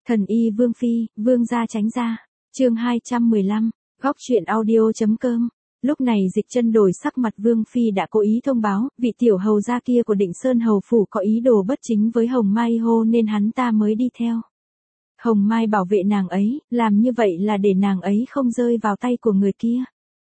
Thần y Vương Phi, Vương gia tránh ra. Chương 215, góc truyện audio.com. Lúc này Dịch Chân đổi sắc mặt. Vương Phi đã cố ý thông báo, vị tiểu hầu gia kia của Định Sơn hầu phủ có ý đồ bất chính với Hồng Mai hô, nên hắn ta mới đi theo. Hồng Mai bảo vệ nàng ấy, làm như vậy là để nàng ấy không rơi vào tay của người kia.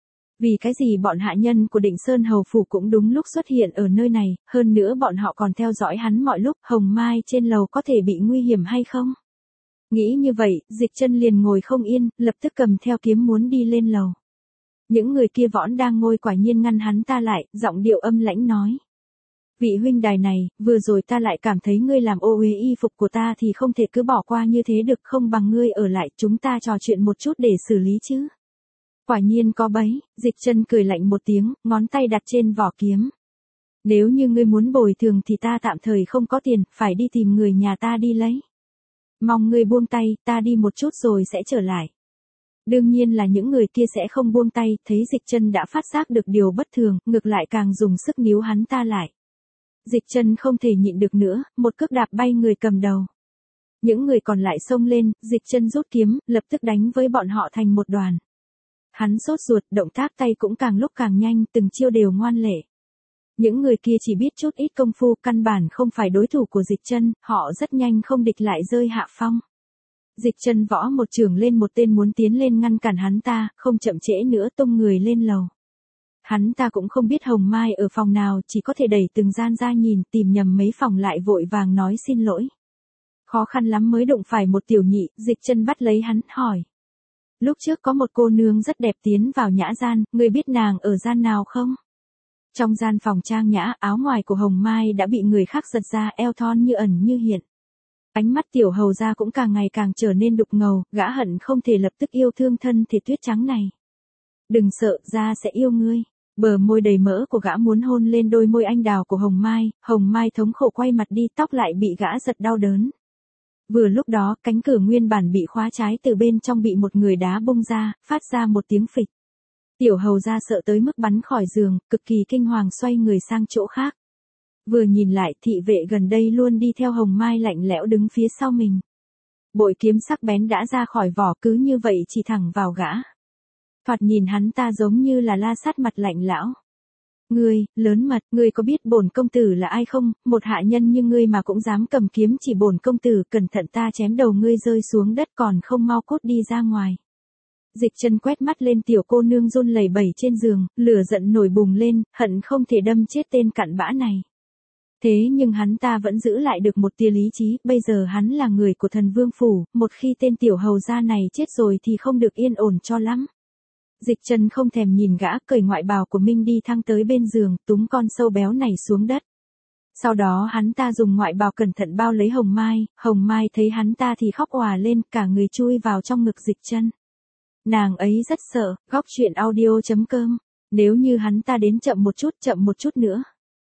Vì cái gì bọn hạ nhân của Định Sơn hầu phủ cũng đúng lúc xuất hiện ở nơi này, hơn nữa bọn họ còn theo dõi hắn mọi lúc. Hồng Mai trên lầu có thể bị nguy hiểm hay không? Nghĩ như vậy, Dịch Chân liền ngồi không yên, lập tức cầm theo kiếm muốn đi lên lầu. Những người kia võn đang ngồi quả nhiên ngăn hắn ta lại, giọng điệu âm lãnh nói: vị huynh đài này, vừa rồi ta lại cảm thấy ngươi làm ô uế y phục của ta thì không thể cứ bỏ qua như thế được, không bằng ngươi ở lại chúng ta trò chuyện một chút để xử lý chứ. Quả nhiên có bẫy. Dịch Chân cười lạnh một tiếng, ngón tay đặt trên vỏ kiếm. Nếu như ngươi muốn bồi thường thì ta tạm thời không có tiền, phải đi tìm người nhà ta đi lấy. Mong ngươi buông tay, ta đi một chút rồi sẽ trở lại. Đương nhiên là những người kia sẽ không buông tay. Thấy Dịch Chân đã phát giác được điều bất thường, ngược lại càng dùng sức níu hắn ta lại. Dịch Chân không thể nhịn được nữa, một cước đạp bay người cầm đầu. Những người còn lại xông lên, Dịch Chân rút kiếm, lập tức đánh với bọn họ thành một đoàn. Hắn sốt ruột, động tác tay cũng càng lúc càng nhanh, từng chiêu đều ngoan lệ. Những người kia chỉ biết chút ít công phu, căn bản không phải đối thủ của Dịch Chân, họ rất nhanh không địch lại rơi hạ phong. Dịch Chân võ một chưởng lên một tên muốn tiến lên ngăn cản hắn ta, không chậm trễ nữa tung người lên lầu. Hắn ta cũng không biết Hồng Mai ở phòng nào, chỉ có thể đẩy từng gian ra nhìn, tìm nhầm mấy phòng lại vội vàng nói xin lỗi. Khó khăn lắm mới đụng phải một tiểu nhị. Dịch Chân bắt lấy hắn, hỏi: lúc trước có một cô nương rất đẹp tiến vào nhã gian, ngươi biết nàng ở gian nào không? Trong gian phòng trang nhã, áo ngoài của Hồng Mai đã bị người khác giật ra, eo thon như ẩn như hiện. Ánh mắt tiểu hầu gia cũng càng ngày càng trở nên đục ngầu, gã hận không thể lập tức yêu thương thân thể tuyết trắng này. Đừng sợ, gia sẽ yêu ngươi. Bờ môi đầy mỡ của gã muốn hôn lên đôi môi anh đào của Hồng Mai thống khổ quay mặt đi, tóc lại bị gã giật đau đớn. Vừa lúc đó, cánh cửa nguyên bản bị khóa trái từ bên trong bị một người đá bung ra, phát ra một tiếng phịch. Tiểu hầu gia sợ tới mức bắn khỏi giường, cực kỳ kinh hoàng xoay người sang chỗ khác. Vừa nhìn lại, thị vệ gần đây luôn đi theo Hồng Mai lạnh lẽo đứng phía sau mình. Bội kiếm sắc bén đã ra khỏi vỏ, cứ như vậy chỉ thẳng vào gã. Thoạt nhìn hắn ta giống như là la sát mặt lạnh lão. Ngươi, lớn mật, ngươi có biết bổn công tử là ai không? Một hạ nhân như ngươi mà cũng dám cầm kiếm chỉ bổn công tử, cẩn thận ta chém đầu ngươi rơi xuống đất còn không mau cút đi ra ngoài. Dịch Chân quét mắt lên tiểu cô nương run lẩy bẩy trên giường, lửa giận nổi bùng lên, hận không thể đâm chết tên cặn bã này. Thế nhưng hắn ta vẫn giữ lại được một tia lý trí, bây giờ hắn là người của Thần Vương phủ, một khi tên tiểu hầu gia này chết rồi thì không được yên ổn cho lắm. Dịch Chân không thèm nhìn gã, cởi ngoại bào của mình đi thăng tới bên giường, túm con sâu béo này xuống đất. Sau đó hắn ta dùng ngoại bào cẩn thận bao lấy Hồng Mai thấy hắn ta thì khóc òa lên, cả người chui vào trong ngực Dịch Chân. Nàng ấy rất sợ. Góc truyện audio.com. Nếu như hắn ta đến chậm một chút nữa,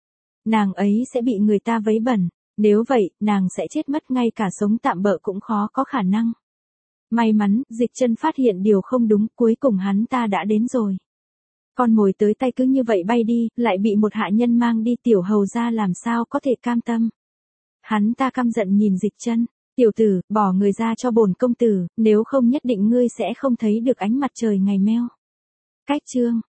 nàng ấy sẽ bị người ta vấy bẩn. Nếu vậy, nàng sẽ chết mất, ngay cả sống tạm bợ cũng khó có khả năng. May mắn, Dịch Chân phát hiện điều không đúng, cuối cùng hắn ta đã đến rồi. Con mồi tới tay cứ như vậy bay đi, lại bị một hạ nhân mang đi, tiểu hầu gia làm sao có thể cam tâm. Hắn ta căm giận nhìn Dịch Chân: tiểu tử, bỏ người ra cho bổn công tử, nếu không nhất định ngươi sẽ không thấy được ánh mặt trời ngày meo. Cách chương